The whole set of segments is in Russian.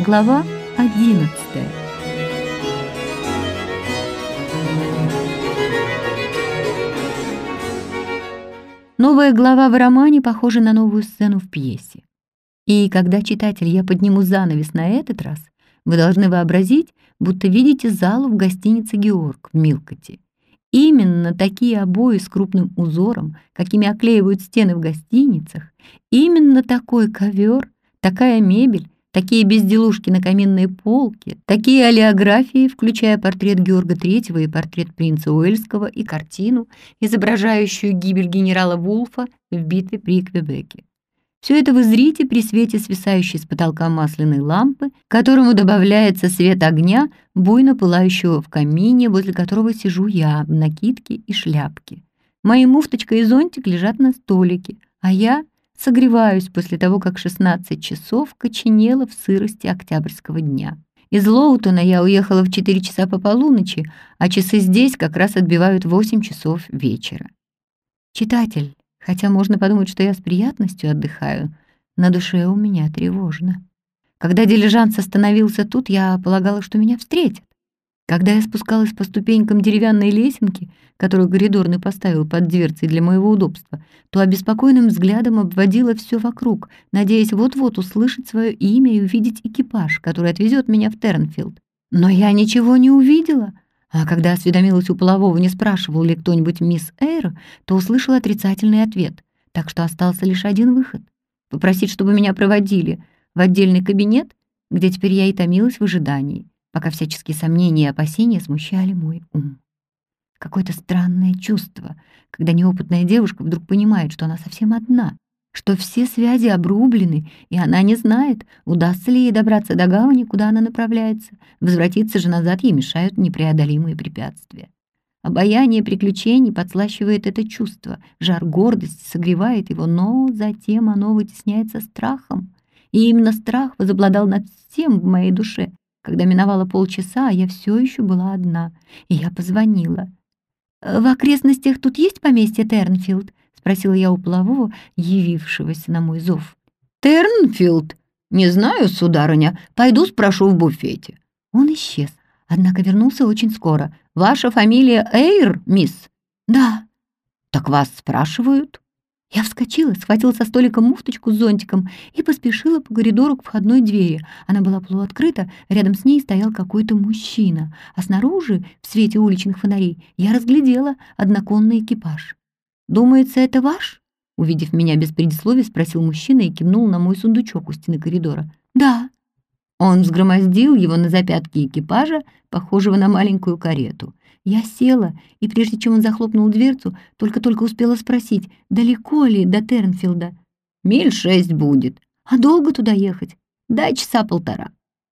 Глава 11. Новая глава в романе похожа на новую сцену в пьесе. И когда, читатель, я подниму занавес на этот раз, вы должны вообразить, будто видите залу в гостинице «Георг» в Милкоте. Именно такие обои с крупным узором, какими оклеивают стены в гостиницах, именно такой ковер, такая мебель, такие безделушки на каминной полке, такие олеографии, включая портрет Георга III и портрет принца Уэльского и картину, изображающую гибель генерала Вулфа в битве при Квебеке. Все это вы зрите при свете свисающей с потолка масляной лампы, к которому добавляется свет огня, буйно пылающего в камине, возле которого сижу я в накидке и шляпке. Мои муфточка и зонтик лежат на столике, а я согреваюсь после того, как 16 часов коченела в сырости октябрьского дня. Из Лоутона я уехала в 4 часа по полуночи, а часы здесь как раз отбивают 8 часов вечера. Читатель, хотя можно подумать, что я с приятностью отдыхаю, на душе у меня тревожно. Когда дилижанс остановился тут, я полагала, что меня встретят. Когда я спускалась по ступенькам деревянной лесенки, которую коридорный поставил под дверцей для моего удобства, то обеспокоенным взглядом обводила все вокруг, надеясь вот-вот услышать свое имя и увидеть экипаж, который отвезет меня в Тернфилд. Но я ничего не увидела. А когда осведомилась у полового, не спрашивал ли кто-нибудь мисс Эйр, то услышала отрицательный ответ, так что остался лишь один выход — попросить, чтобы меня проводили в отдельный кабинет, где теперь я и томилась в ожидании, пока всяческие сомнения и опасения смущали мой ум. Какое-то странное чувство, когда неопытная девушка вдруг понимает, что она совсем одна, что все связи обрублены, и она не знает, удастся ли ей добраться до гавани, куда она направляется. Возвратиться же назад ей мешают непреодолимые препятствия. Обаяние приключений подслащивает это чувство, жар гордости согревает его, но затем оно вытесняется страхом. И именно страх возобладал над всем в моей душе, когда миновало полчаса, а я все еще была одна, и я позвонила. «В окрестностях тут есть поместье Тернфилд?» — спросила я у полового, явившегося на мой зов. «Тернфилд? Не знаю, сударыня. Пойду спрошу в буфете». Он исчез, однако вернулся очень скоро. «Ваша фамилия Эйр, мисс?» «Да». «Так вас спрашивают?» Я вскочила, схватила со столика муфточку с зонтиком и поспешила по коридору к входной двери. Она была полуоткрыта, рядом с ней стоял какой-то мужчина, а снаружи, в свете уличных фонарей, я разглядела одноконный экипаж. «Думается, это ваш?» Увидев меня без предисловий, спросил мужчина и кивнул на мой сундучок у стены коридора. «Да». Он взгромоздил его на запятки экипажа, похожего на маленькую карету. Я села, и прежде чем он захлопнул дверцу, только-только успела спросить, далеко ли до Тернфилда. «Миль 6 будет». «А долго туда ехать?» «Да, часа 1,5».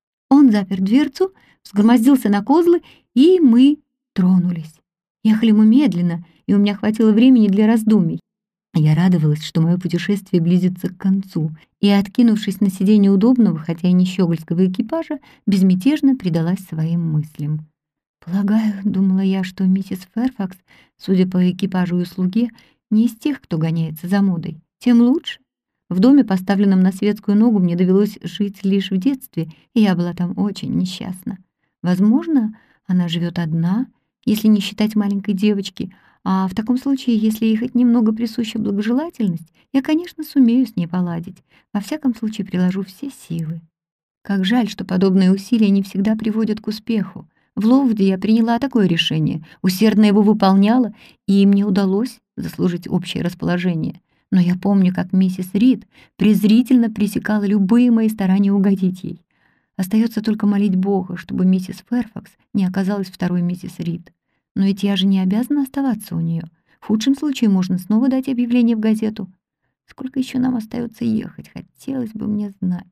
Он запер дверцу, взгромоздился на козлы, и мы тронулись. Ехали мы медленно, и у меня хватило времени для раздумий. Я радовалась, что мое путешествие близится к концу, и, откинувшись на сиденье удобного, хотя и не щегольского экипажа, безмятежно предалась своим мыслям. «Полагаю, — думала я, — что миссис Ферфакс, судя по экипажу и слуге, не из тех, кто гоняется за модой. Тем лучше. В доме, поставленном на светскую ногу, мне довелось жить лишь в детстве, и я была там очень несчастна. Возможно, она живет одна, если не считать маленькой девочки, а в таком случае, если ей хоть немного присуща благожелательность, я, конечно, сумею с ней поладить. Во всяком случае, приложу все силы. Как жаль, что подобные усилия не всегда приводят к успеху. В Лоувде я приняла такое решение, усердно его выполняла, и мне удалось заслужить общее расположение. Но я помню, как миссис Рид презрительно пресекала любые мои старания угодить ей. Остается только молить Бога, чтобы миссис Ферфакс не оказалась второй миссис Рид. Но ведь я же не обязана оставаться у нее. В худшем случае можно снова дать объявление в газету. Сколько еще нам остается ехать, хотелось бы мне знать.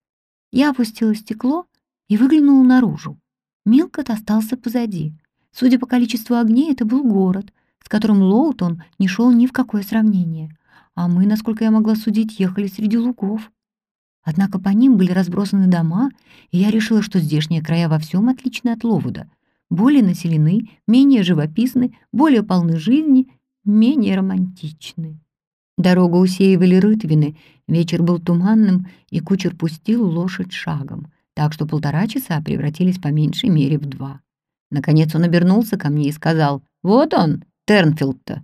Я опустила стекло и выглянула наружу. Милкот остался позади. Судя по количеству огней, это был город, с которым Лоутон не шел ни в какое сравнение. А мы, насколько я могла судить, ехали среди лугов. Однако по ним были разбросаны дома, и я решила, что здешние края во всем отличны от Лоувуда. Более населены, менее живописны, более полны жизни, менее романтичны. Дорогу усеивали рытвины, вечер был туманным, и кучер пустил лошадь шагом. так что 1,5 часа превратились по меньшей мере в 2. Наконец он обернулся ко мне и сказал: «Вот он, Тернфилд-то».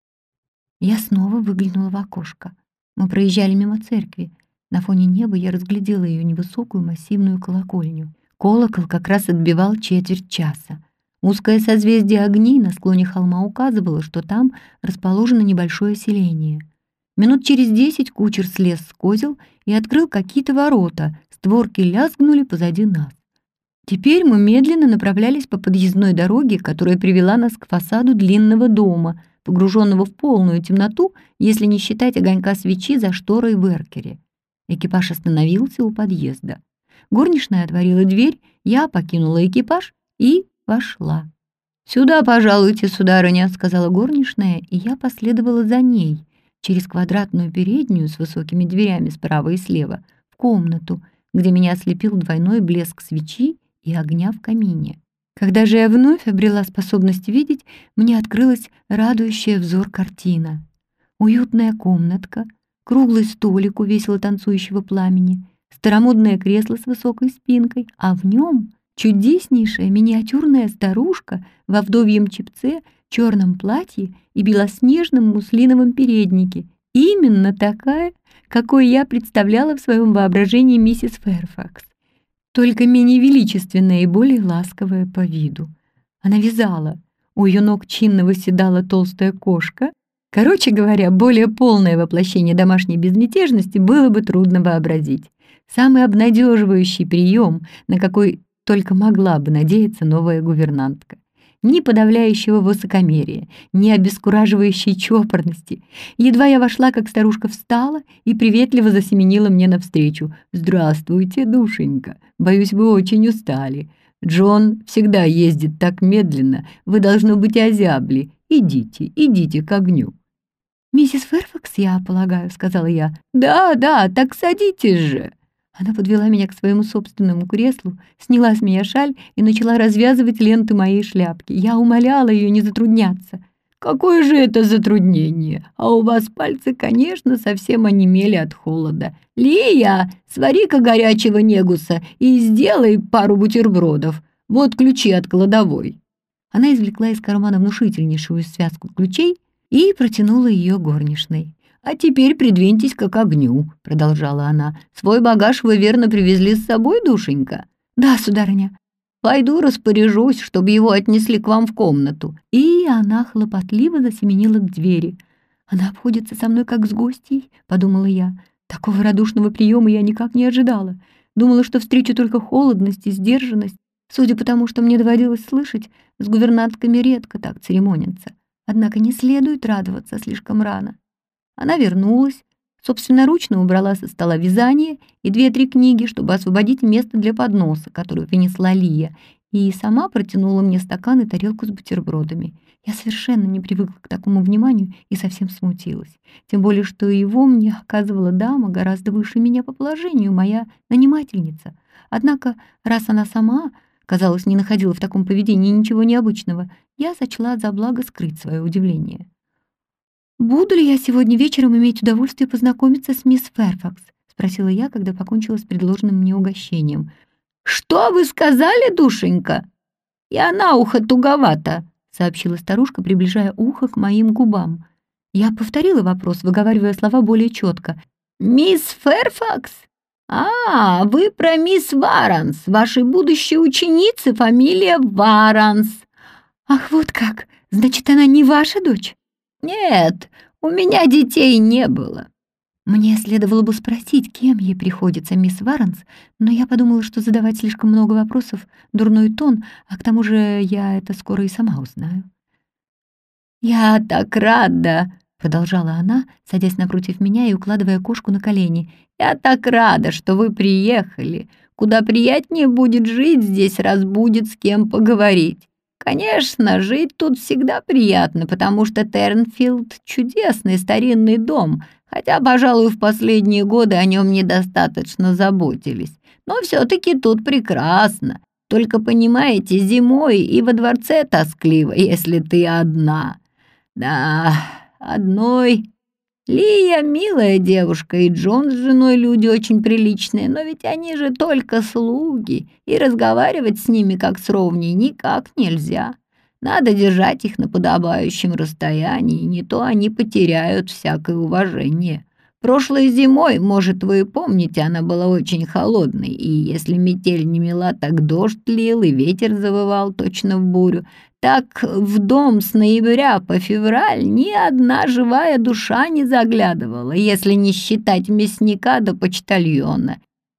Я снова выглянула в окошко. Мы проезжали мимо церкви. На фоне неба я разглядела ее невысокую массивную колокольню. Колокол как раз отбивал 1/4 часа. Узкое созвездие огней на склоне холма указывало, что там расположено небольшое селение. Минут через 10 кучер слез с козел и открыл какие-то ворота. Створки лязгнули позади нас. Теперь мы медленно направлялись по подъездной дороге, которая привела нас к фасаду длинного дома, погруженного в полную темноту, если не считать огонька свечи за шторой в эркере. Экипаж остановился у подъезда. Горничная отворила дверь, я покинула экипаж и вошла. «Сюда, пожалуйте, сударыня», — сказала горничная, и я последовала за ней через квадратную переднюю с высокими дверями справа и слева в комнату, где меня ослепил двойной блеск свечи и огня в камине. Когда же я вновь обрела способность видеть, мне открылась радующая взор картина. Уютная комнатка, круглый столик у весело танцующего пламени, старомодное кресло с высокой спинкой, а в нем чудеснейшая миниатюрная старушка во вдовьем чепце, черном платье и белоснежном муслиновом переднике. Именно такая, какой я представляла в своем воображении миссис Фэрфакс, только менее величественная и более ласковая по виду. Она вязала. У ее ног чинно восседала толстая кошка. Короче говоря, более полное воплощение домашней безмятежности было бы трудно вообразить. Самый обнадеживающий прием, на какой только могла бы надеяться новая гувернантка. Ни подавляющего высокомерия, ни обескураживающей чопорности. Едва я вошла, как старушка встала и приветливо засеменила мне навстречу. «Здравствуйте, душенька. Боюсь, вы очень устали. Джон всегда ездит так медленно. Вы, должно быть, озябли. Идите, идите к огню». «Миссис Фэрфакс, я полагаю», — сказала я. «Да, да, так садитесь же». Она подвела меня к своему собственному креслу, сняла с меня шаль и начала развязывать ленты моей шляпки. Я умоляла ее не затрудняться. «Какое же это затруднение? А у вас пальцы, конечно, совсем онемели от холода. Лия, свари-ка горячего негуса и сделай пару бутербродов. Вот ключи от кладовой». Она извлекла из кармана внушительнейшую связку ключей и протянула ее горничной. «А теперь придвиньтесь-ка к огню», — продолжала она. «Свой багаж вы верно привезли с собой, душенька?» «Да, сударыня». «Пойду распоряжусь, чтобы его отнесли к вам в комнату». И она хлопотливо засеменила к двери. «Она обходится со мной как с гостьей», — подумала я. Такого радушного приема я никак не ожидала. Думала, что встречу только холодность и сдержанность. Судя по тому, что мне доводилось слышать, с гувернантками редко так церемонятся. Однако не следует радоваться слишком рано. Она вернулась, собственноручно убрала со стола вязание и 2-3 книги, чтобы освободить место для подноса, который принесла Лия, и сама протянула мне стакан и тарелку с бутербродами. Я совершенно не привыкла к такому вниманию и совсем смутилась. Тем более, что его мне оказывала дама гораздо выше меня по положению, моя нанимательница. Однако, раз она сама, казалось, не находила в таком поведении ничего необычного, я сочла за благо скрыть свое удивление. «Буду ли я сегодня вечером иметь удовольствие познакомиться с мисс Фэрфакс?» — спросила я, когда покончила с предложенным мне угощением. «Что вы сказали, душенька? Я на ухо туговато», — сообщила старушка, приближая ухо к моим губам. Я повторила вопрос, выговаривая слова более четко. «Мисс Фэрфакс? А, вы про мисс Варанс. Вашей будущей ученицы фамилия Варанс». «Ах, вот как! Значит, она не ваша дочь?» «Нет, у меня детей не было». Мне следовало бы спросить, кем ей приходится мисс Варанс, но я подумала, что задавать слишком много вопросов — дурной тон, а к тому же я это скоро и сама узнаю. «Я так рада», — продолжала она, садясь напротив меня и укладывая кошку на колени. «Я так рада, что вы приехали. Куда приятнее будет жить здесь, раз будет с кем поговорить. Конечно, жить тут всегда приятно, потому что Тернфилд — чудесный старинный дом, хотя, пожалуй, в последние годы о нем недостаточно заботились. Но все-таки тут прекрасно. Только, понимаете, зимой и во дворце тоскливо, если ты одна. Да, одной Лия милая девушка, и Джон с женой люди очень приличные, но ведь они же только слуги, и разговаривать с ними как с ровней никак нельзя. Надо держать их на подобающем расстоянии, не то они потеряют всякое уважение. Прошлой зимой, может, вы помните, она была очень холодной, и если метель не мела, так дождь лил, и ветер завывал точно в бурю. Так в дом с ноября по февраль ни одна живая душа не заглядывала, если не считать мясника до почтальона.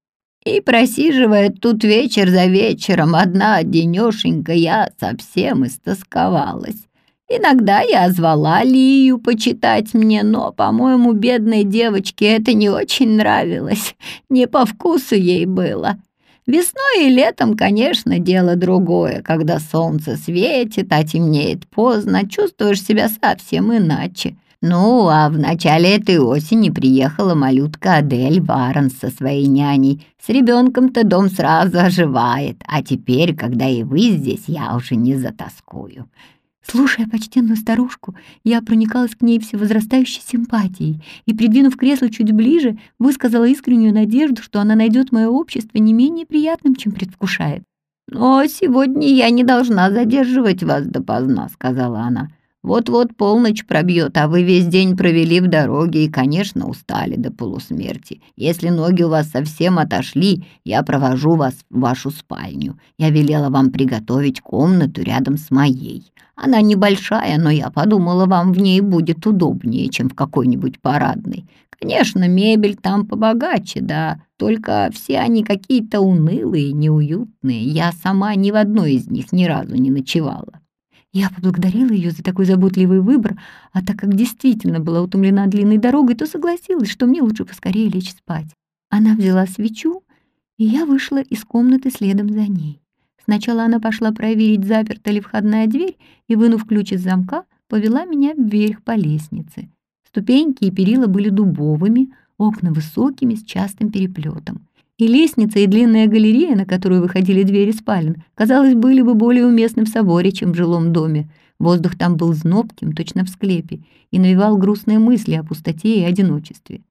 И просиживая тут вечер за вечером, одна денёшенька, я совсем истосковалась. Иногда я звала Лию почитать мне, но, по-моему, бедной девочке это не очень нравилось, не по вкусу ей было. Весной и летом, конечно, дело другое, когда солнце светит, а темнеет поздно, чувствуешь себя совсем иначе. Ну, а в начале этой осени приехала малютка Адель Варенс со своей няней. С ребенком-то дом сразу оживает, а теперь, когда и вы здесь, я уже не затоскую. Слушая почтенную старушку, я проникалась к ней всевозрастающей симпатией и, придвинув кресло чуть ближе, высказала искреннюю надежду, что она найдет мое общество не менее приятным, чем предвкушает. «Но сегодня я не должна задерживать вас допоздна», — сказала она. «Вот-вот полночь пробьет, а вы весь день провели в дороге и, конечно, устали до полусмерти. Если ноги у вас совсем отошли, я провожу вас в вашу спальню. Я велела вам приготовить комнату рядом с моей. Она небольшая, но я подумала, вам в ней будет удобнее, чем в какой-нибудь парадной. Конечно, мебель там побогаче, да, только все они какие-то унылые, неуютные. Я сама ни в одной из них ни разу не ночевала». Я поблагодарила ее за такой заботливый выбор, а так как действительно была утомлена длинной дорогой, то согласилась, что мне лучше поскорее лечь спать. Она взяла свечу, и я вышла из комнаты следом за ней. Сначала она пошла проверить, заперта ли входная дверь, и, вынув ключ из замка, повела меня вверх по лестнице. Ступеньки и перила были дубовыми, окна высокими, с частым переплетом. И лестница, и длинная галерея, на которую выходили двери спален, казалось, были бы более уместны в соборе, чем в жилом доме. Воздух там был знобким, точно в склепе, и навевал грустные мысли о пустоте и одиночестве.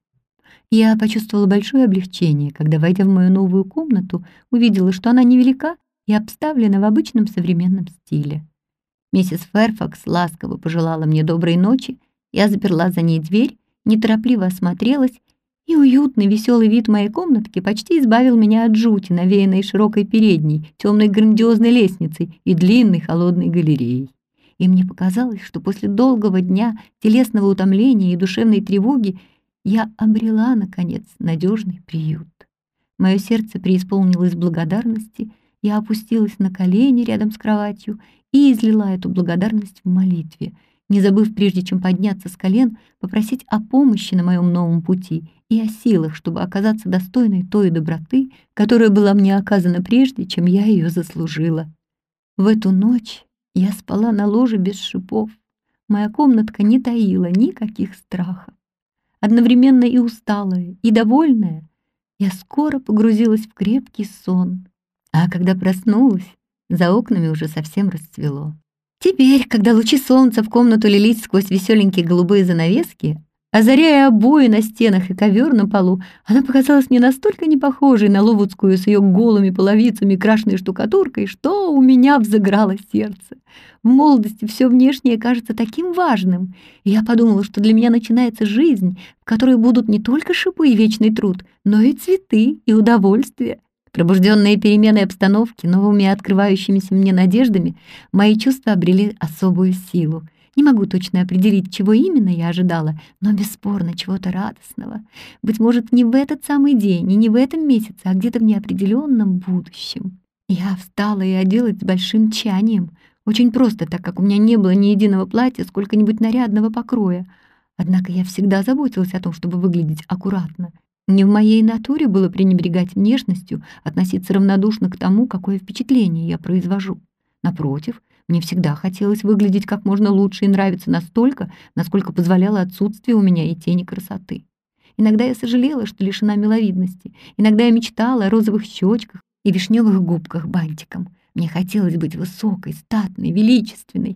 Я почувствовала большое облегчение, когда, войдя в мою новую комнату, увидела, что она невелика и обставлена в обычном современном стиле. Миссис Фэрфакс ласково пожелала мне доброй ночи, я заперла за ней дверь, неторопливо осмотрелась, и уютный, веселый вид моей комнатки почти избавил меня от жути, навеянной широкой передней, темной грандиозной лестницей и длинной холодной галереей. И мне показалось, что после долгого дня телесного утомления и душевной тревоги я обрела, наконец, надежный приют. Мое сердце преисполнилось благодарности, я опустилась на колени рядом с кроватью и излила эту благодарность в молитве, не забыв, прежде чем подняться с колен, попросить о помощи на моем новом пути и о силах, чтобы оказаться достойной той доброты, которая была мне оказана прежде, чем я ее заслужила. В эту ночь я спала на ложе без шипов. Моя комнатка не таила никаких страхов. Одновременно и усталая, и довольная, я скоро погрузилась в крепкий сон. А когда проснулась, за окнами уже совсем расцвело. Теперь, когда лучи солнца в комнату лились сквозь веселенькие голубые занавески, озаряя обои на стенах и ковер на полу, она показалась мне настолько не похожей на Ловудскую с ее голыми половицами и крашенной штукатуркой, что у меня взыграло сердце. В молодости все внешнее кажется таким важным, и я подумала, что для меня начинается жизнь, в которой будут не только шипы и вечный труд, но и цветы и удовольствие. Пробужденные переменой обстановки, новыми открывающимися мне надеждами, мои чувства обрели особую силу. Не могу точно определить, чего именно я ожидала, но бесспорно чего-то радостного. Быть может, не в этот самый день и не в этом месяце, а где-то в неопределенном будущем. Я встала и оделась с большим тщанием. Очень просто, так как у меня не было ни единого платья сколько-нибудь нарядного покроя. Однако я всегда заботилась о том, чтобы выглядеть аккуратно. Не в моей натуре было пренебрегать внешностью, относиться равнодушно к тому, какое впечатление я произвожу. Напротив, мне всегда хотелось выглядеть как можно лучше и нравиться настолько, насколько позволяло отсутствие у меня и тени красоты. Иногда я сожалела, что лишена миловидности. Иногда я мечтала о розовых щечках и вишневых губках бантиком. Мне хотелось быть высокой, статной, величественной.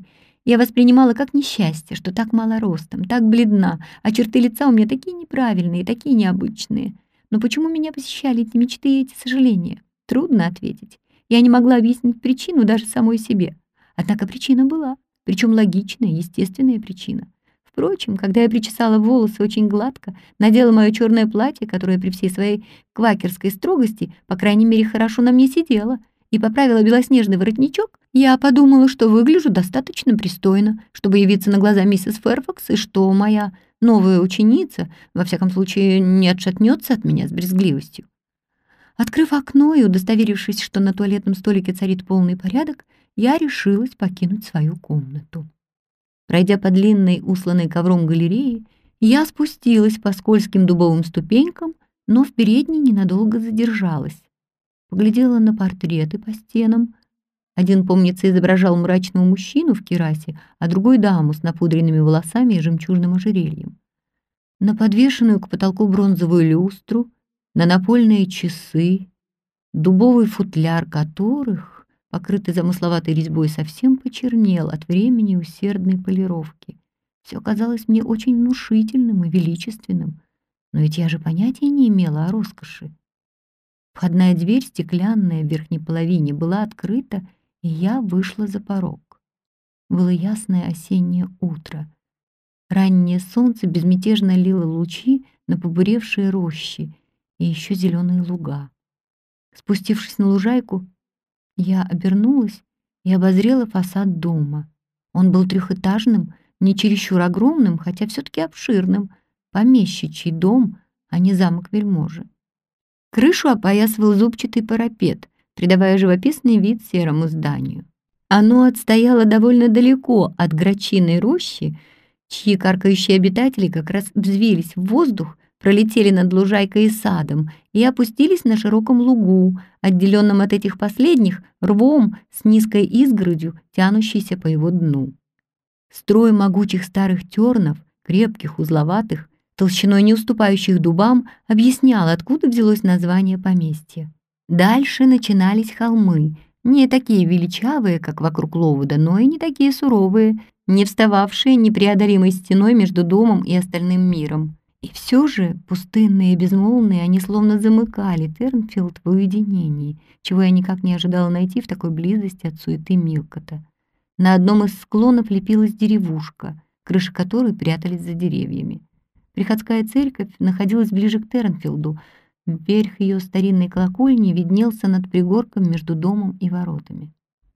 Я воспринимала как несчастье, что так мало ростом, так бледна, а черты лица у меня такие неправильные, такие необычные. Но почему меня посещали эти мечты и эти сожаления? Трудно ответить. Я не могла объяснить причину даже самой себе. Однако причина была, причем логичная, естественная причина. Впрочем, когда я причесала волосы очень гладко, надела мое черное платье, которое при всей своей квакерской строгости, по крайней мере, хорошо на мне сидело, и поправила белоснежный воротничок, я подумала, что выгляжу достаточно пристойно, чтобы явиться на глаза миссис Фэрфакс, и что моя новая ученица, во всяком случае, не отшатнется от меня с брезгливостью. Открыв окно и удостоверившись, что на туалетном столике царит полный порядок, я решилась покинуть свою комнату. Пройдя по длинной, усланной ковром галерее, я спустилась по скользким дубовым ступенькам, но в передней ненадолго задержалась. Поглядела на портреты по стенам. Один, помнится, изображал мрачного мужчину в кирасе, а другой — даму с напудренными волосами и жемчужным ожерельем. На подвешенную к потолку бронзовую люстру, на напольные часы, дубовый футляр которых, покрытый замысловатой резьбой, совсем почернел от времени усердной полировки. Все казалось мне очень внушительным и величественным, но ведь я же понятия не имела о роскоши. Входная дверь, стеклянная в верхней половине, была открыта, и я вышла за порог. Было ясное осеннее утро. Раннее солнце безмятежно лило лучи на побуревшие рощи и еще зеленые луга. Спустившись на лужайку, я обернулась и обозрела фасад дома. Он был трехэтажным, не чересчур огромным, хотя все-таки обширным, помещичий дом, а не замок вельможи. Крышу опоясывал зубчатый парапет, придавая живописный вид серому зданию. Оно отстояло довольно далеко от грачиной рощи, чьи каркающие обитатели как раз взвились в воздух, пролетели над лужайкой и садом и опустились на широком лугу, отделенном от этих последних рвом с низкой изгородью, тянущейся по его дну. Строй могучих старых тернов, крепких, узловатых, толщиной не уступающих дубам, объяснял, откуда взялось название поместья. Дальше начинались холмы, не такие величавые, как вокруг Ловуда, но и не такие суровые, не встававшие непреодолимой стеной между домом и остальным миром. И все же, пустынные и безмолвные, они словно замыкали Тернфилд в уединении, чего я никак не ожидала найти в такой близости от суеты Милкота. На одном из склонов лепилась деревушка, крыши которой прятались за деревьями. Приходская церковь находилась ближе к Тернфилду. Верх ее старинной колокольни виднелся над пригорком между домом и воротами.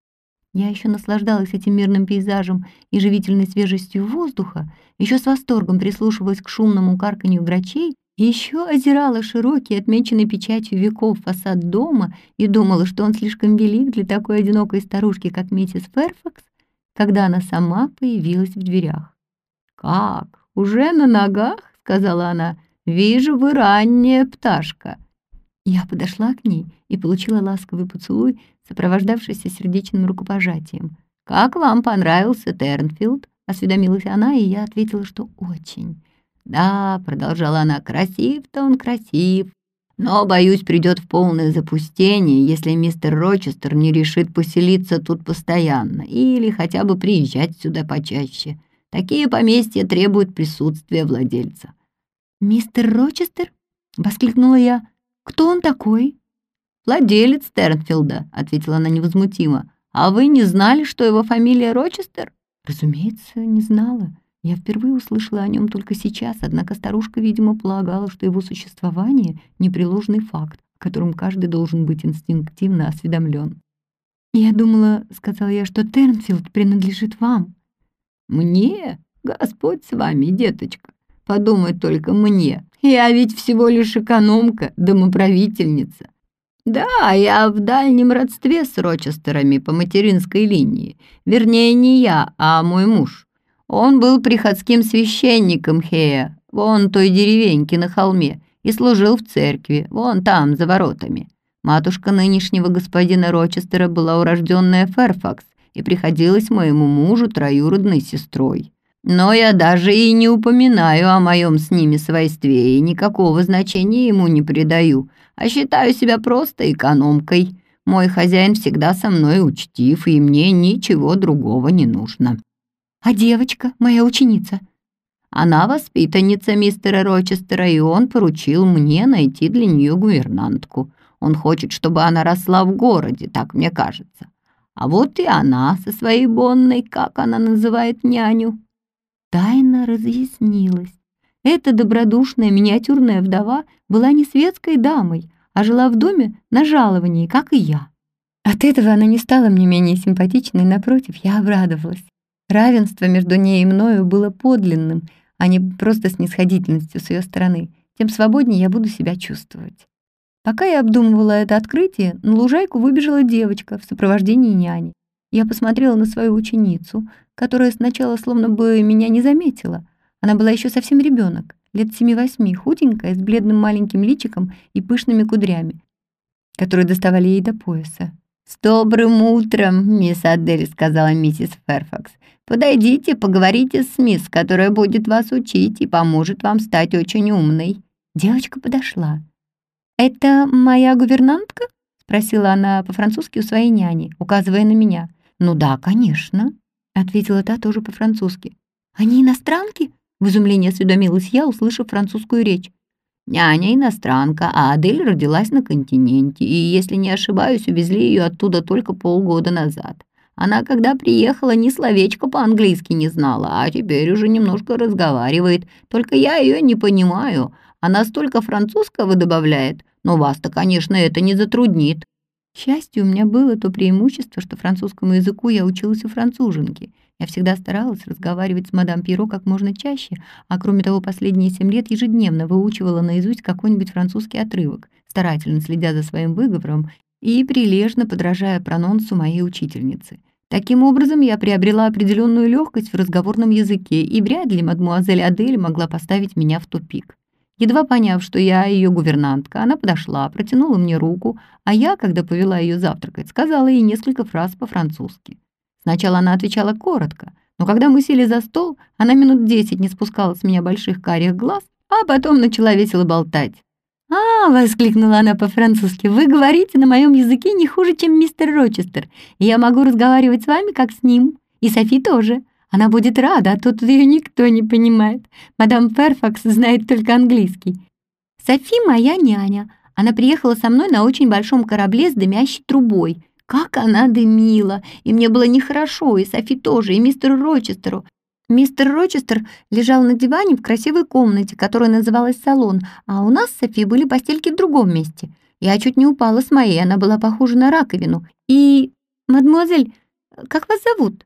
Я еще наслаждалась этим мирным пейзажем и живительной свежестью воздуха, еще с восторгом прислушивалась к шумному карканью грачей, и еще озирала широкий, отмеченный печатью веков фасад дома и думала, что он слишком велик для такой одинокой старушки, как миссис Фэрфакс, когда она сама появилась в дверях. «Как? Уже на ногах?» — сказала она. «Вижу, вы ранняя пташка». Я подошла к ней и получила ласковый поцелуй, сопровождавшийся сердечным рукопожатием. «Как вам понравился Тернфилд?» — осведомилась она, и я ответила, что очень. «Да», — продолжала она, — «красив-то он красив, но, боюсь, придет в полное запустение, если мистер Рочестер не решит поселиться тут постоянно или хотя бы приезжать сюда почаще. Такие поместья требуют присутствия владельца». «Мистер Рочестер?» — воскликнула я. «Кто он такой?» «Владелец Тернфилда», — ответила она невозмутимо. «А вы не знали, что его фамилия Рочестер?» «Разумеется, не знала. Я впервые услышала о нем только сейчас, однако старушка, видимо, полагала, что его существование — непреложный факт, о котором каждый должен быть инстинктивно осведомлен. «Я думала, — сказала я, — что Тернфилд принадлежит вам». «Мне? Господь с вами, деточка. Подумай только, мне. Я ведь всего лишь экономка, домоправительница. Да, я в дальнем родстве с Рочестерами по материнской линии. Вернее, не я, а мой муж. Он был приходским священником Хея, вон той деревеньки на холме, и служил в церкви, вон там, за воротами. Матушка нынешнего господина Рочестера была урожденная Фэрфакс и приходилась моему мужу троюродной сестрой. Но я даже и не упоминаю о моем с ними свойстве и никакого значения ему не придаю, а считаю себя просто экономкой. Мой хозяин всегда со мной учтив, и мне ничего другого не нужно». А девочка, моя ученица? Она воспитанница мистера Рочестера, и он поручил мне найти для нее гувернантку. Он хочет, чтобы она росла в городе, так мне кажется. А вот и она со своей Бонной, как она называет няню». Тайна разъяснилась. Эта добродушная миниатюрная вдова была не светской дамой, а жила в доме на жаловании, как и я. От этого она не стала мне менее симпатичной, напротив, я обрадовалась. Равенство между ней и мною было подлинным, а не просто снисходительностью с ее стороны. Тем свободнее я буду себя чувствовать. Пока я обдумывала это открытие, на лужайку выбежала девочка в сопровождении няни. Я посмотрела на свою ученицу, которая сначала словно бы меня не заметила. Она была еще совсем ребенок, лет 7-8, худенькая, с бледным маленьким личиком и пышными кудрями, которые доставали ей до пояса. «С добрым утром, мисс Адель», — сказала миссис Ферфакс. «Подойдите, поговорите с мисс, которая будет вас учить и поможет вам стать очень умной». Девочка подошла. «Это моя гувернантка?» — спросила она по-французски у своей няни, указывая на меня. «Ну да, конечно», — ответила та тоже по-французски. «Они иностранки?» — в изумлении осведомилась я, услышав французскую речь. «Няня иностранка, а Адель родилась на континенте, и, если не ошибаюсь, увезли ее оттуда только полгода назад. Она, когда приехала, ни словечко по-английски не знала, а теперь уже немножко разговаривает. Только я ее не понимаю. Она столько французского добавляет, но вас-то, конечно, это не затруднит». К счастью, у меня было то преимущество, что французскому языку я училась у француженки. Я всегда старалась разговаривать с мадам Пьеро как можно чаще, а кроме того, последние 7 лет ежедневно выучивала наизусть какой-нибудь французский отрывок, старательно следя за своим выговором и прилежно подражая прононсу моей учительницы. Таким образом, я приобрела определенную легкость в разговорном языке, и вряд ли мадмуазель Адель могла поставить меня в тупик. Едва поняв, что я ее гувернантка, она подошла, протянула мне руку, а я, когда повела ее завтракать, сказала ей несколько фраз по-французски. Сначала она отвечала коротко, но когда мы сели за стол, она минут 10 не спускала с меня больших карих глаз, а потом начала весело болтать. «А!» — воскликнула она по-французски. «Вы говорите на моем языке не хуже, чем мистер Рочестер, и я могу разговаривать с вами, как с ним. И Софи тоже. Она будет рада, а тут ее никто не понимает. Мадам Ферфакс знает только английский. Софи моя няня. Она приехала со мной на очень большом корабле с дымящей трубой. Как она дымила! И мне было нехорошо, и Софи тоже, и мистеру Рочестеру. Мистер Рочестер лежал на диване в красивой комнате, которая называлась салон, а у нас с Софи были постельки в другом месте. Я чуть не упала с моей, она была похожа на раковину. И, мадемуазель, как вас зовут?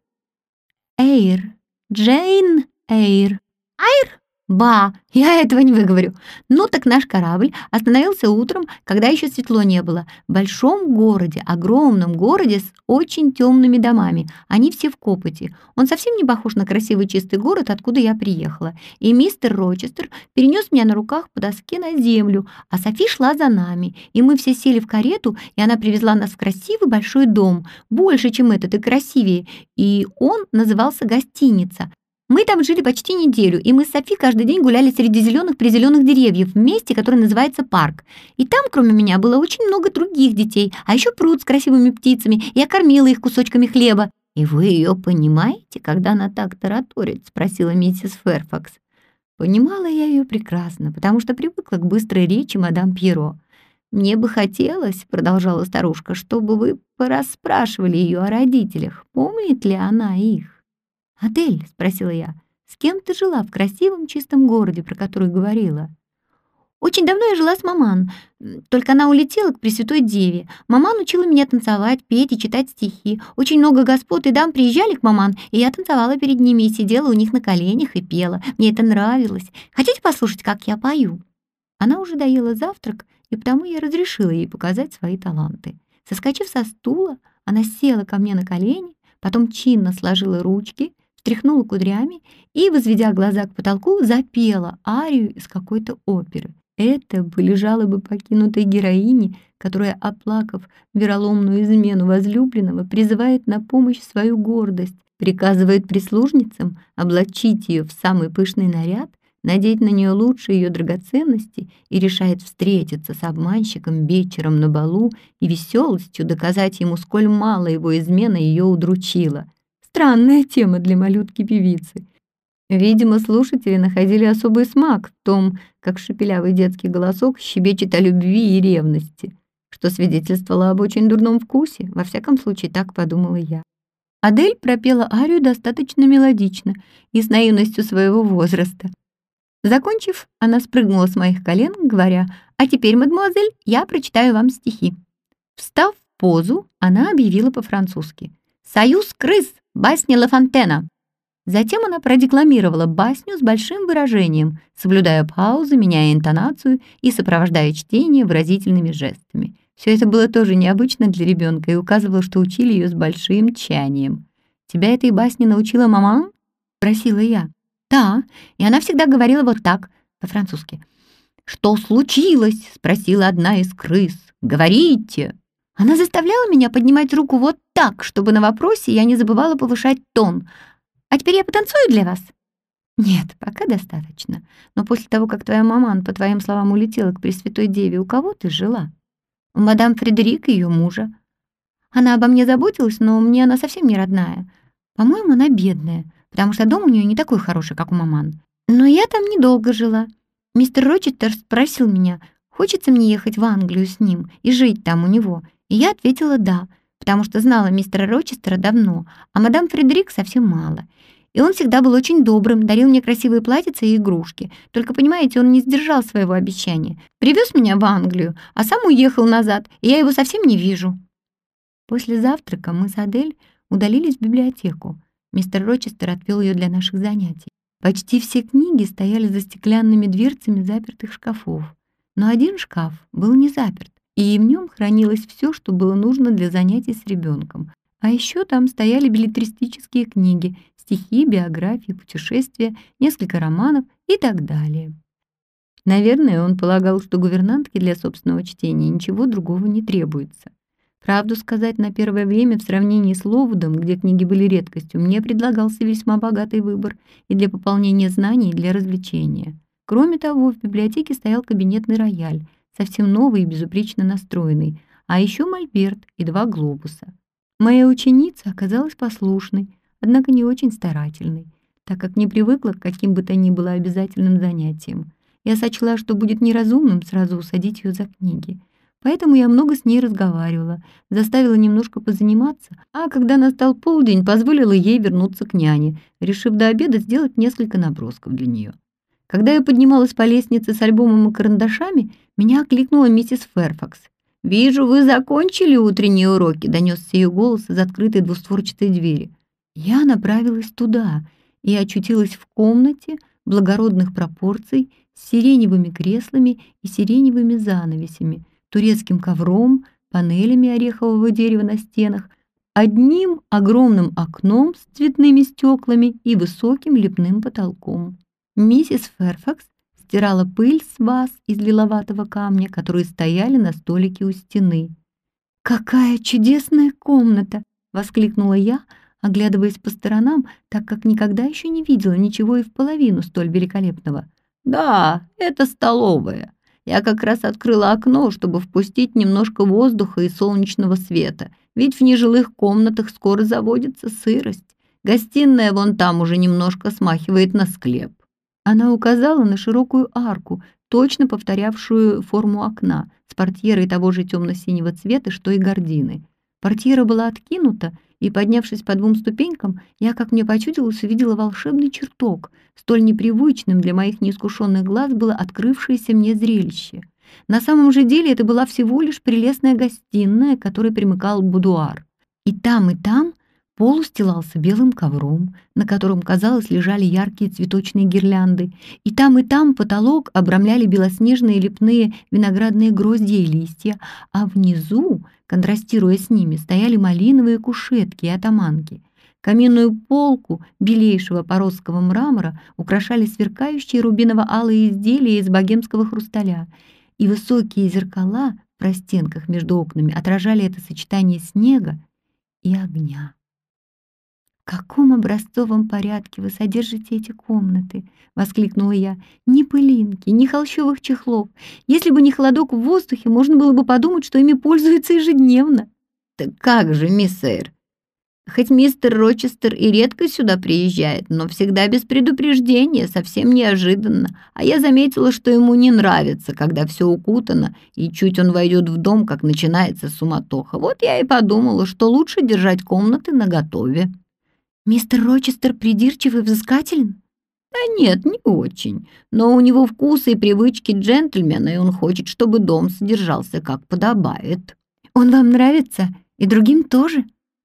Эйр. Джейн Эйр. Айр? Ба, я этого не выговорю. Ну так наш корабль остановился утром, когда еще светло не было, в большом городе, огромном городе с очень темными домами. Они все в копоти. Он совсем не похож на красивый чистый город, откуда я приехала. И мистер Рочестер перенес меня на руках по доске на землю, а Софи шла за нами. И мы все сели в карету, и она привезла нас в красивый большой дом, больше, чем этот, и красивее. И он назывался «Гостиница». Мы там жили почти неделю, и мы с Софи каждый день гуляли среди зеленых-призеленых деревьев в месте, которое называется парк. И там, кроме меня, было очень много других детей, а еще пруд с красивыми птицами, и я кормила их кусочками хлеба. «И вы ее понимаете, когда она так тараторит?» — спросила миссис Ферфакс. Понимала я ее прекрасно, потому что привыкла к быстрой речи мадам Пьеро. «Мне бы хотелось, — продолжала старушка, — чтобы вы порасспрашивали ее о родителях. Помнит ли она их?» «Адель», — спросила я, — «с кем ты жила в красивом чистом городе, про который говорила?» «Очень давно я жила с маман, только она улетела к Пресвятой Деве. Маман учила меня танцевать, петь и читать стихи. Очень много господ и дам приезжали к маман, и я танцевала перед ними и сидела у них на коленях и пела. Мне это нравилось. Хотите послушать, как я пою?» Она уже доела завтрак, и потому я разрешила ей показать свои таланты. Соскочив со стула, она села ко мне на колени, потом чинно сложила ручки, встряхнула кудрями и, возведя глаза к потолку, запела арию из какой-то оперы. Это были жалобы покинутой героини, которая, оплакав вероломную измену возлюбленного, призывает на помощь свою гордость, приказывает прислужницам облачить ее в самый пышный наряд, надеть на нее лучшие ее драгоценности и решает встретиться с обманщиком вечером на балу и веселостью доказать ему, сколь мало его измена ее удручила. Странная тема для малютки-певицы. Видимо, слушатели находили особый смак в том, как шепелявый детский голосок щебечет о любви и ревности, что свидетельствовало об очень дурном вкусе, во всяком случае, так подумала я. Адель пропела арию достаточно мелодично и с наивностью своего возраста. Закончив, она спрыгнула с моих колен, говоря: «А теперь, мадемуазель, я прочитаю вам стихи». Встав в позу, она объявила по-французски: «Союз крыс! Басня Ла Фонтена!» Затем она продекламировала басню с большим выражением, соблюдая паузы, меняя интонацию и сопровождая чтение выразительными жестами. Все это было тоже необычно для ребенка и указывало, что учили ее с большим тщанием. «Тебя этой басне научила маман?» — спросила я. «Да, и она всегда говорила вот так, по-французски. «Что случилось?» — спросила одна из крыс. «Говорите!» Она заставляла меня поднимать руку вот так, чтобы на вопросе я не забывала повышать тон. «А теперь я потанцую для вас?» «Нет, пока достаточно. Но после того, как твоя маман, по твоим словам, улетела к Пресвятой Деве, у кого ты жила?» «У мадам Фредерик и ее мужа. Она обо мне заботилась, но мне она совсем не родная. По-моему, она бедная, потому что дом у нее не такой хороший, как у маман. Но я там недолго жила. Мистер Рочестер спросил меня, хочется мне ехать в Англию с ним и жить там у него. И я ответила «да», потому что знала мистера Рочестера давно, а мадам Фредерик совсем мало. И он всегда был очень добрым, дарил мне красивые платьица и игрушки. Только, понимаете, он не сдержал своего обещания. Привез меня в Англию, а сам уехал назад, и я его совсем не вижу». После завтрака мы с Адель удалились в библиотеку. Мистер Рочестер отвел ее для наших занятий. Почти все книги стояли за стеклянными дверцами запертых шкафов. Но один шкаф был не заперт, и в нем хранилось все, что было нужно для занятий с ребенком. А еще там стояли беллетристические книги, стихи, биографии, путешествия, несколько романов и так далее. Наверное, он полагал, что гувернантке для собственного чтения ничего другого не требуется. Правду сказать, на первое время в сравнении с Ловудом, где книги были редкостью, мне предлагался весьма богатый выбор и для пополнения знаний, и для развлечения. Кроме того, в библиотеке стоял кабинетный рояль, совсем новый и безупречно настроенный, а еще мольберт и 2 глобуса. Моя ученица оказалась послушной, однако не очень старательной, так как не привыкла к каким бы то ни было обязательным занятиям. Я сочла, что будет неразумным сразу усадить ее за книги. Поэтому я много с ней разговаривала, заставила немножко позаниматься, а когда настал полдень, позволила ей вернуться к няне, решив до обеда сделать несколько набросков для нее. Когда я поднималась по лестнице с альбомом и карандашами, меня окликнула миссис Фэрфакс. «Вижу, вы закончили утренние уроки», — донесся ее голос из открытой двустворчатой двери. Я направилась туда и очутилась в комнате благородных пропорций с сиреневыми креслами и сиреневыми занавесями, турецким ковром, панелями орехового дерева на стенах, одним огромным окном с цветными стеклами и высоким лепным потолком. Миссис Фэрфакс стирала пыль с ваз из лиловатого камня, которые стояли на столике у стены. «Какая чудесная комната!» — воскликнула я, оглядываясь по сторонам, так как никогда еще не видела ничего и в половину столь великолепного. «Да, это столовая. Я как раз открыла окно, чтобы впустить немножко воздуха и солнечного света, ведь в нежилых комнатах скоро заводится сырость. Гостиная вон там уже немножко смахивает на склеп». Она указала на широкую арку, точно повторявшую форму окна, с портьерой того же темно-синего цвета, что и гардины. Портьера была откинута, и, поднявшись по 2 ступенькам, я, как мне почудилось, увидела волшебный чертог. Столь непривычным для моих неискушенных глаз было открывшееся мне зрелище. На самом же деле это была всего лишь прелестная гостиная, к которой примыкал будуар. И там пол устилался белым ковром, на котором, казалось, лежали яркие цветочные гирлянды, и там потолок обрамляли белоснежные лепные виноградные гроздья и листья, а внизу, контрастируя с ними, стояли малиновые кушетки и атаманки. Каминную полку белейшего поросского мрамора украшали сверкающие рубиново-алые изделия из богемского хрусталя, и высокие зеркала в простенках между окнами отражали это сочетание снега и огня. «В каком образцовом порядке вы содержите эти комнаты?» — воскликнула я. «Ни пылинки, ни холщовых чехлов. Если бы не холодок в воздухе, можно было бы подумать, что ими пользуются ежедневно». «Так как же, мисс Эйр? Хоть мистер Рочестер и редко сюда приезжает, но всегда без предупреждения, совсем неожиданно. А я заметила, что ему не нравится, когда все укутано, и чуть он войдет в дом, как начинается суматоха. Вот я и подумала, что лучше держать комнаты наготове. Мистер Рочестер придирчивый, взыскателен? Да нет, не очень. Но у него вкусы и привычки джентльмена, и он хочет, чтобы дом содержался как подобает. Он вам нравится? И другим тоже?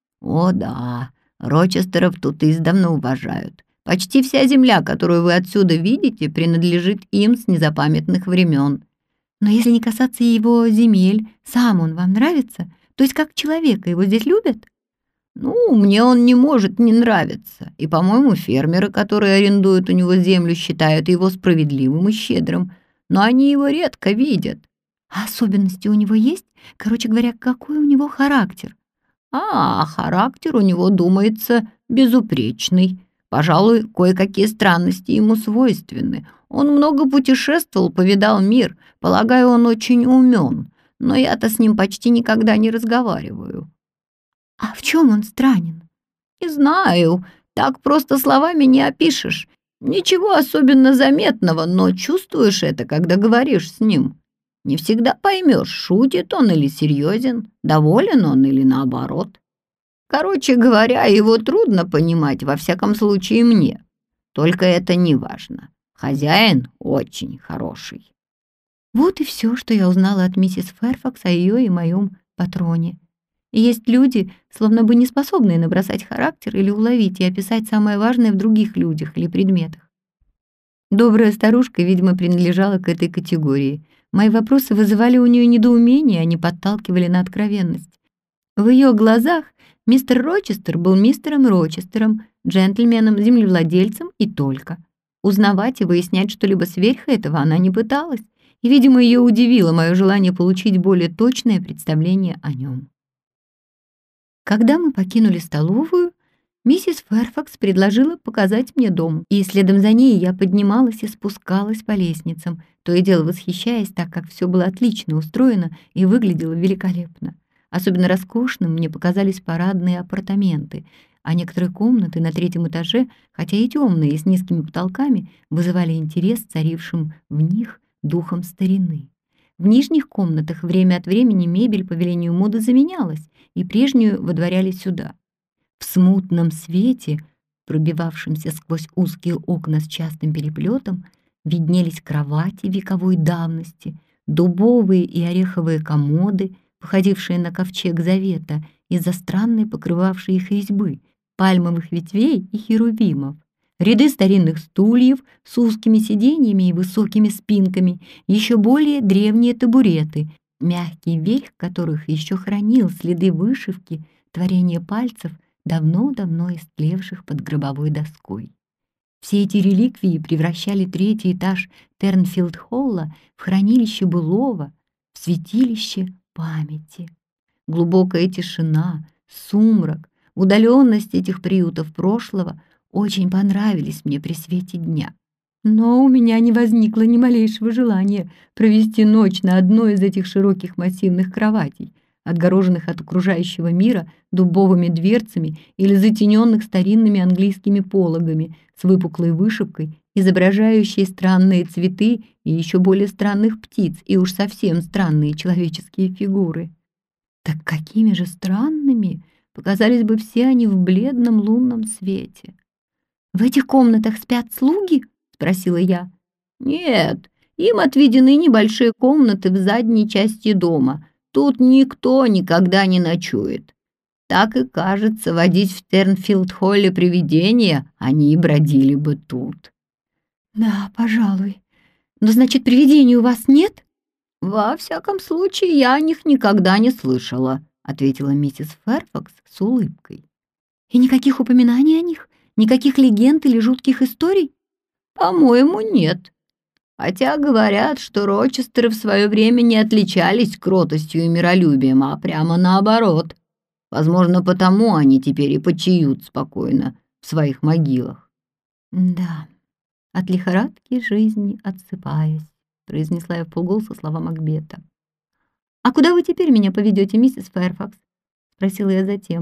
О да, Рочестеров тут издавна уважают. Почти вся земля, которую вы отсюда видите, принадлежит им с незапамятных времен. Но если не касаться его земель, сам он вам нравится? То есть как человека его здесь любят? Ну, мне он не может не нравиться. И, по-моему, фермеры, которые арендуют у него землю, считают его справедливым и щедрым. Но они его редко видят. А особенности у него есть? Короче говоря, какой у него характер? Характер у него, думается, безупречный. Пожалуй, кое-какие странности ему свойственны. Он много путешествовал, повидал мир. Полагаю, он очень умен. Но я-то с ним почти никогда не разговариваю. А в чем он странен? Не знаю, так просто словами не опишешь. Ничего особенно заметного, но чувствуешь это, когда говоришь с ним. Не всегда поймешь, шутит он или серьезен, доволен он или наоборот. Короче говоря, его трудно понимать, во всяком случае мне. Только это не важно. Хозяин очень хороший. Вот и все, что я узнала от миссис Фэрфакс о ее и моем патроне. И есть люди, словно бы не способные набросать характер или уловить и описать самое важное в других людях или предметах. Добрая старушка, видимо, принадлежала к этой категории. Мои вопросы вызывали у нее недоумение, они подталкивали на откровенность. В ее глазах мистер Рочестер был мистером Рочестером, джентльменом, землевладельцем и только. Узнавать и выяснять что-либо сверх этого она не пыталась, и, видимо, ее удивило мое желание получить более точное представление о нем. Когда мы покинули столовую, миссис Фэрфакс предложила показать мне дом, и следом за ней я поднималась и спускалась по лестницам, то и дело восхищаясь, так как все было отлично устроено и выглядело великолепно. Особенно роскошным мне показались парадные апартаменты, а некоторые комнаты на третьем этаже, хотя и темные, и с низкими потолками, вызывали интерес царившим в них духом старины. В нижних комнатах время от времени мебель по велению моды заменялась, и прежнюю выдворяли сюда. В смутном свете, пробивавшемся сквозь узкие окна с частым переплетом, виднелись кровати вековой давности, дубовые и ореховые комоды, походившие на ковчег завета из-за странной покрывавшей их резьбы, пальмовых ветвей и херувимов, ряды старинных стульев с узкими сиденьями и высокими спинками, еще более древние табуреты, мягкий верх которых еще хранил следы вышивки, творения пальцев, давно-давно истлевших под гробовой доской. Все эти реликвии превращали третий этаж Тернфилд-холла в хранилище былого, в святилище памяти. Глубокая тишина, сумрак, удаленность этих приютов прошлого очень понравились мне при свете дня. Но у меня не возникло ни малейшего желания провести ночь на одной из этих широких массивных кроватей, отгороженных от окружающего мира дубовыми дверцами или затененных старинными английскими пологами с выпуклой вышивкой, изображающей странные цветы и еще более странных птиц и уж совсем странные человеческие фигуры. Так какими же странными показались бы все они в бледном лунном свете. «В этих комнатах спят слуги?» — спросила я. «Нет, им отведены небольшие комнаты в задней части дома. Тут никто никогда не ночует. Так и кажется, водить в Тернфилд-холле привидения, они и бродили бы тут». «Да, пожалуй. Но значит, привидений у вас нет?» «Во всяком случае, я о них никогда не слышала», — ответила миссис Фэрфакс с улыбкой. «И никаких упоминаний о них? Никаких легенд или жутких историй?» «По-моему, нет. Хотя говорят, что Рочестеры в свое время не отличались кротостью и миролюбием, а прямо наоборот. Возможно, потому они теперь и почиют спокойно в своих могилах». «Да, от лихорадки жизни отсыпаясь», — произнесла я вполголоса слова Макбета. «А куда вы теперь меня поведете, миссис Фэрфакс?» — спросила я затем.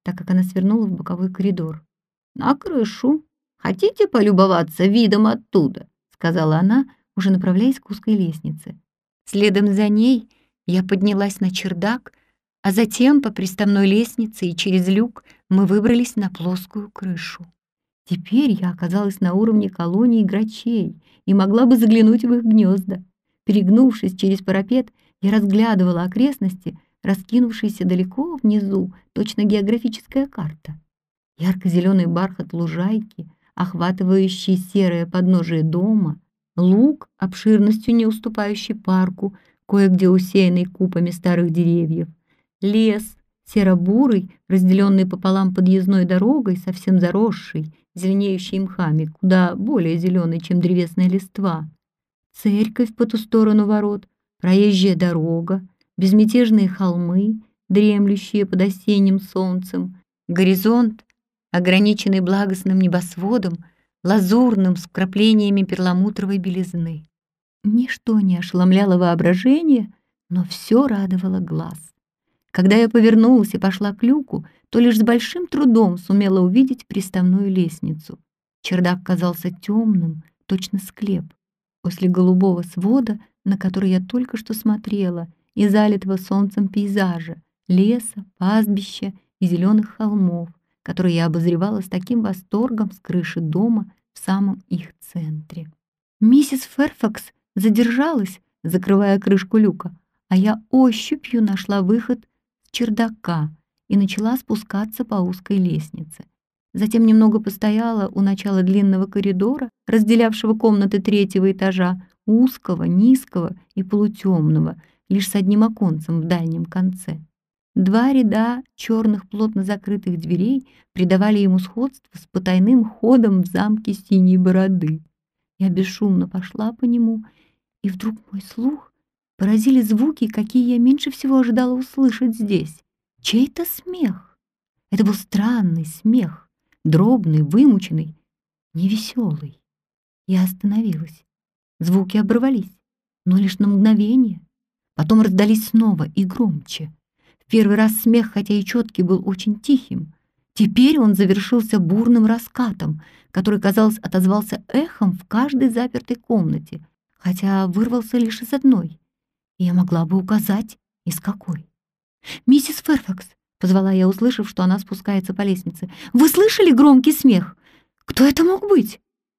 так как она свернула в боковой коридор. «На крышу. Хотите полюбоваться видом оттуда?» — сказала она, уже направляясь к узкой лестнице. Следом за ней я поднялась на чердак, а затем по приставной лестнице и через люк мы выбрались на плоскую крышу. Теперь я оказалась на уровне колонии грачей и могла бы заглянуть в их гнезда. Перегнувшись через парапет, я разглядывала окрестности, раскинувшиеся далеко внизу, точно географическая карта. Ярко-зеленый бархат лужайки, охватывающий серое подножие дома, луг, обширностью не уступающий парку, кое-где усеянный купами старых деревьев, лес, серо-бурый, разделенный пополам подъездной дорогой, совсем заросший, зеленеющий мхами, куда более зеленый, чем древесная листва, церковь по ту сторону ворот, проезжая дорога, безмятежные холмы, дремлющие под осенним солнцем, горизонт, ограниченный благостным небосводом, лазурным с вкраплениями перламутровой белизны. Ничто не ошеломляло воображение, но все радовало глаз. Когда я повернулась и пошла к люку, то лишь с большим трудом сумела увидеть приставную лестницу. Чердак казался темным, точно склеп. После голубого свода, на который я только что смотрела, и залитого солнцем пейзажа, леса, пастбища и зеленых холмов, которые я обозревала с таким восторгом с крыши дома в самом их центре. Миссис Ферфакс задержалась, закрывая крышку люка, а я ощупью нашла выход с чердака и начала спускаться по узкой лестнице. Затем немного постояла у начала длинного коридора, разделявшего комнаты третьего этажа, узкого, низкого и полутемного, лишь с одним оконцем в дальнем конце. Два ряда черных плотно закрытых дверей придавали ему сходство с потайным ходом в замке Синей Бороды. Я бесшумно пошла по нему, и вдруг мой слух поразили звуки, какие я меньше всего ожидала услышать здесь. Чей-то смех. Это был странный смех, дробный, вымученный, невеселый. Я остановилась. Звуки оборвались, но лишь на мгновение. Потом раздались снова и громче. В первый раз смех, хотя и четкий, был очень тихим. Теперь он завершился бурным раскатом, который, казалось, отозвался эхом в каждой запертой комнате, хотя вырвался лишь из одной. И я могла бы указать, из какой. «Миссис Ферфакс», — позвала я, услышав, что она спускается по лестнице, — «вы слышали громкий смех? Кто это мог быть?»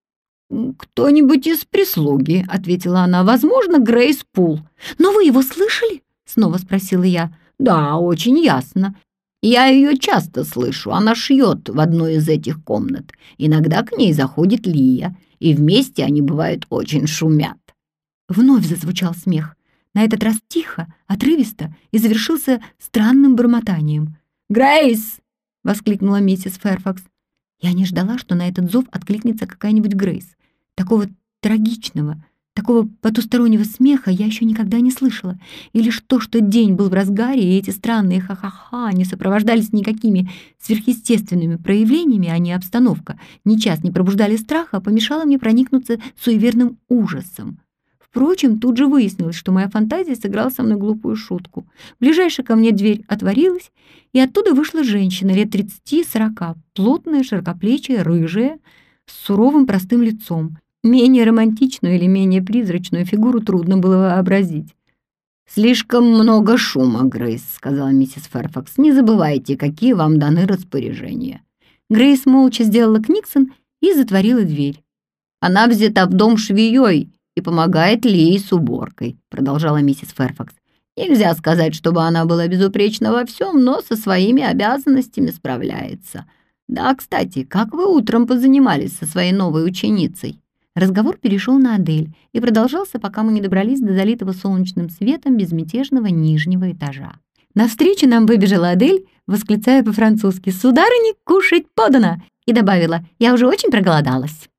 «Кто-нибудь из прислуги», — ответила она, — «возможно, Грейс Пул». «Но вы его слышали?» — снова спросила я. «Да, очень ясно. Я ее часто слышу. Она шьет в одной из этих комнат. Иногда к ней заходит Лия, и вместе они, бывают, очень шумят». Вновь зазвучал смех. На этот раз тихо, отрывисто и завершился странным бормотанием. «Грейс!» — воскликнула миссис Ферфакс. Я не ждала, что на этот зов откликнется какая-нибудь Грейс. Такого трагичного, такого потустороннего смеха я еще никогда не слышала. И лишь то, что день был в разгаре, и эти странные ха-ха-ха не сопровождались никакими сверхъестественными проявлениями, а не обстановка, ни час не пробуждали страха, помешало мне проникнуться суеверным ужасом. Впрочем, тут же выяснилось, что моя фантазия сыграла со мной глупую шутку. Ближайшая ко мне дверь отворилась, и оттуда вышла женщина лет 30-40, плотная, широкоплечая, рыжая, с суровым простым лицом. Менее романтичную или менее призрачную фигуру трудно было вообразить. «Слишком много шума, Грейс», — сказала миссис Ферфакс. «Не забывайте, какие вам даны распоряжения». Грейс молча сделала книксон и затворила дверь. «Она взята в дом швеей и помогает Лии с уборкой», — продолжала миссис Ферфакс. «Нельзя сказать, чтобы она была безупречна во всем, но со своими обязанностями справляется. Да, кстати, как вы утром позанимались со своей новой ученицей?» Разговор перешел на Адель и продолжался, пока мы не добрались до залитого солнечным светом безмятежного нижнего этажа. Навстречу нам выбежала Адель, восклицая по-французски: «Сударыня, кушать подано!» и добавила: «Я уже очень проголодалась».